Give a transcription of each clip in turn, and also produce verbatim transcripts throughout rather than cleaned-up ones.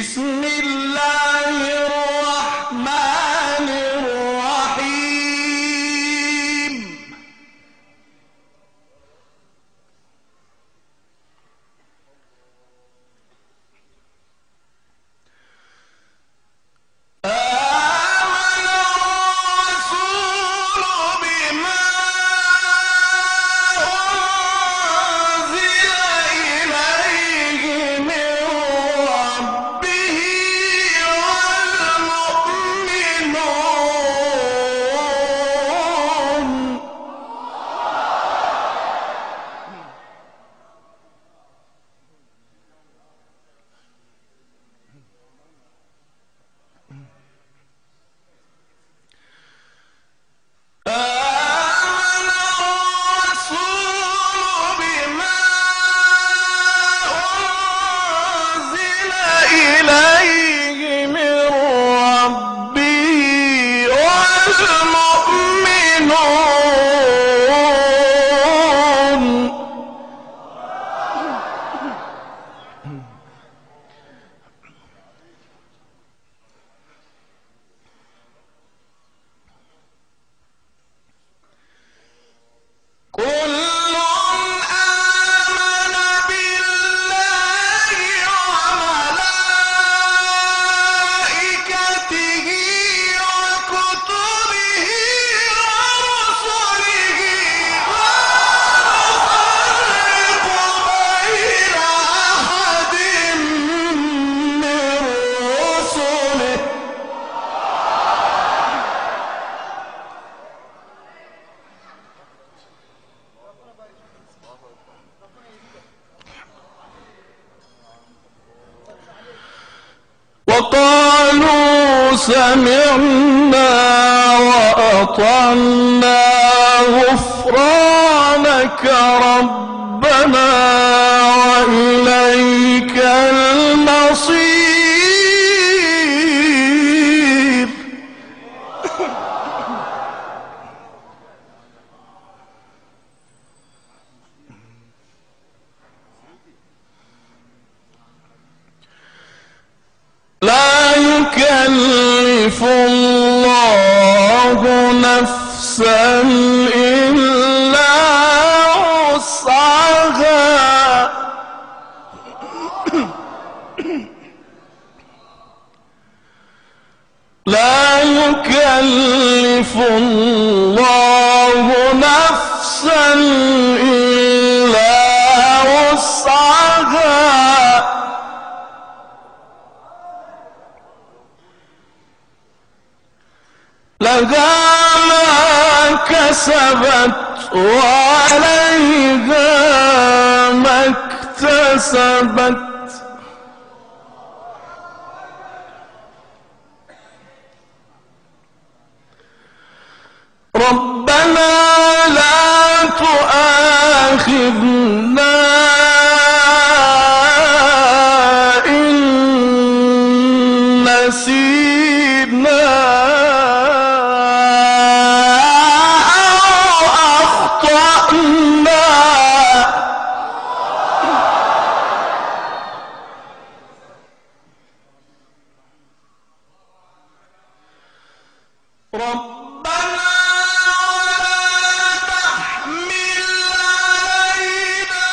بسم الله الرحمن الرحيم آمن الرسول بما أنزل إليه من ربه والمؤمنون آمن الرسول بما أنزل إليه من ربه والمؤمنون كل آمن بالله وملائكته وكتبه ورسله وقالوا سمعنا وأطعنا غفرانك ربنا وإليك المصير لا يكلف الله نفسا إلا وسعها لا يكلف الله نفسا إلا وسعها لها ما كسبت وعليها ما اكتسبت ربنا لا تؤاخذنا إن نسينا أو أخطأنا ربنا ولا تحمل علينا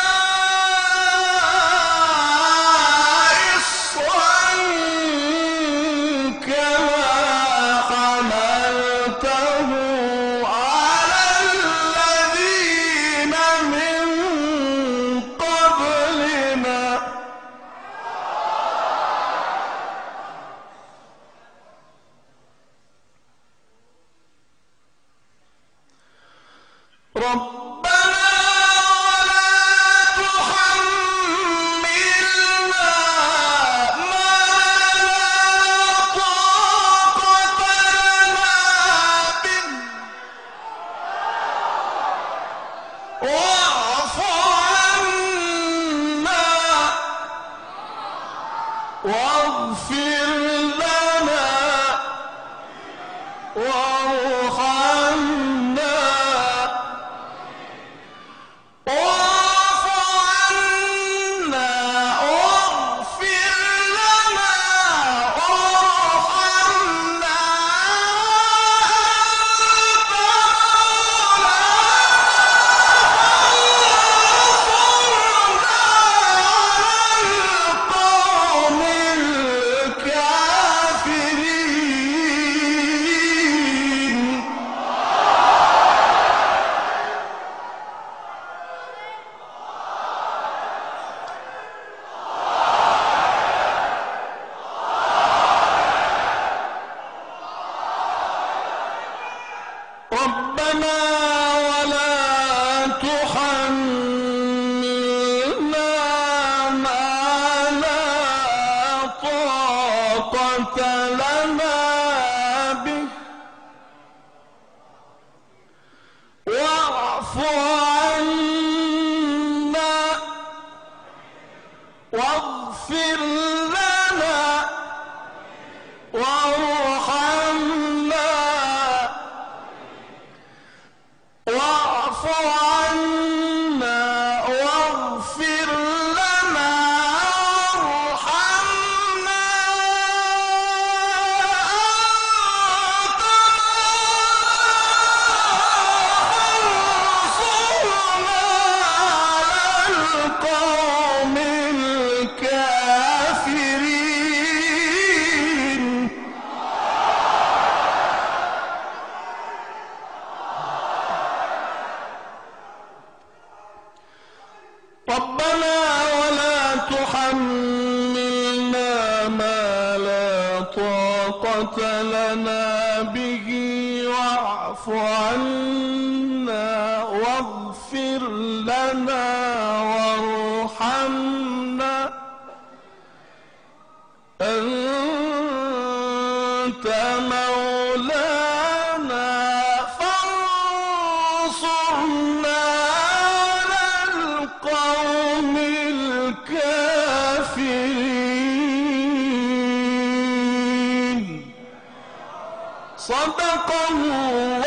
إصرا كما حملته على الذين من قبلنا ربنا ولا تحملنا ما لا طاقة لنا به واعف عنا واغفر لنا وارحمنا واعف عنا واغفر لنا واغفر لنا وارحمنا واعف عنا واغفر لنا وارحمنا أنت انصرنا على القوم الكافرين. ربنا ولا تحملنا ما لا طاقة لنا به واعف عنا واغفر لنا وارحمنا أنت مولانا فانصرنا على القوم الكافرين. صدق الله